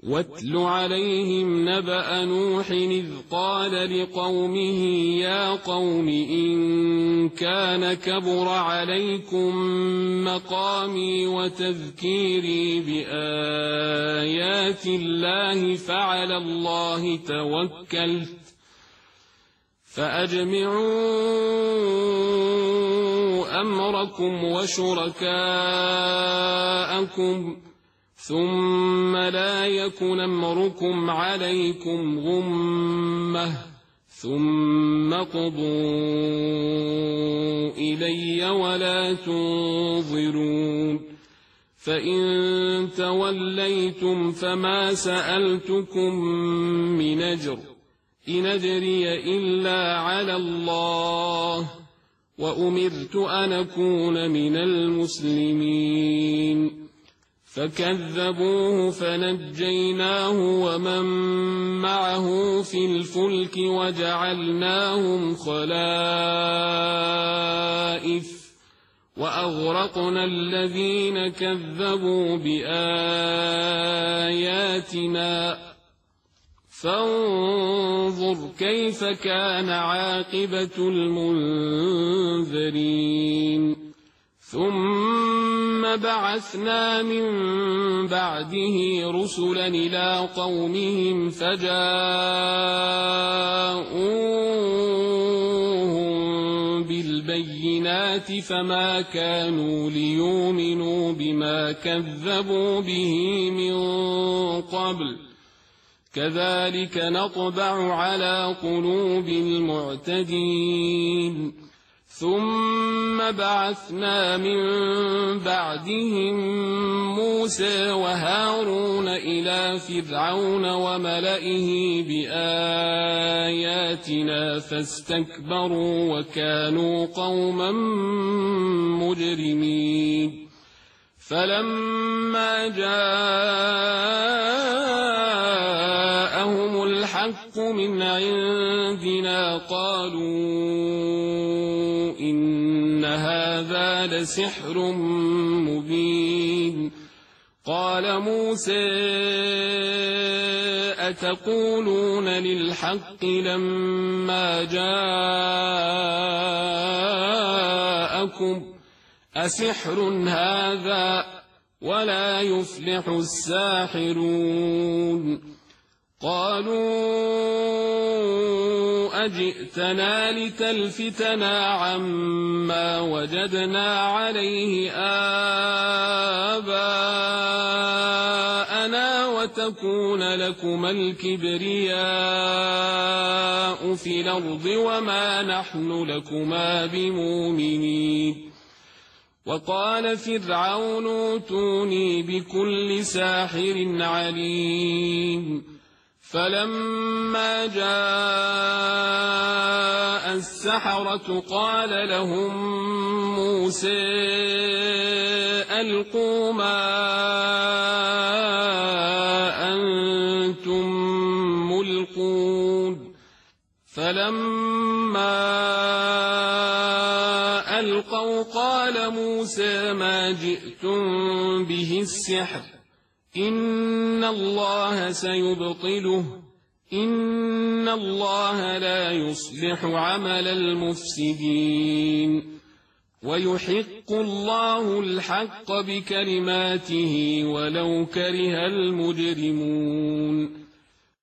واتل عليهم نبأ نوح إذ قال لقومه يا قوم إن كان كبر عليكم مقامي وتذكيري بآيات الله فعلى الله توكلت فأجمعوا أمركم وشركاءكم ثم لا يكن أمركم عليكم غمة ثم قضوا إلي ولا تنظرون فإن توليتم فما سألتكم من أجر إن أجري إلا على الله وأمرت أن أكون من المسلمين فكذبوه فنجيناه ومن معه في الفلك وجعلناهم خلائف وأغرقنا الذين كذبوا بآياتنا فانظر كيف كان عاقبة المنذرين ثم بعثنا من بعده رسلا إلى قومهم فجاءوهم بالبينات فما كانوا ليؤمنوا بما كذبوا به من قبل كذلك نطبع على قلوب المعتدين ثم بعثنا من بعدهم موسى وهارون إلى فرعون وملئه بآياتنا فاستكبروا وكانوا قوما مجرمين فلما جاءهم الحق من عندنا قالوا إن هذا لسحر مبين قال موسى أتقولون للحق لما جاءكم أسحر هذا ولا يفلح الساحرون قالوا أجئتنا لتلفتنا عما وجدنا عليه آباءنا وتكون لكما الكبرياء في الأرض وما نحن لكما بمؤمنين وقال فرعون ائتوني بكل ساحر عليم فلما جاء السحرة قال لهم موسى ألقوا ما أنتم ملقون فلما ألقوا قال موسى ما جئتم به السحر إن الله سيبطله إن الله لا يصلح عمل المفسدين ويحق الله الحق بكلماته ولو كره المجرمون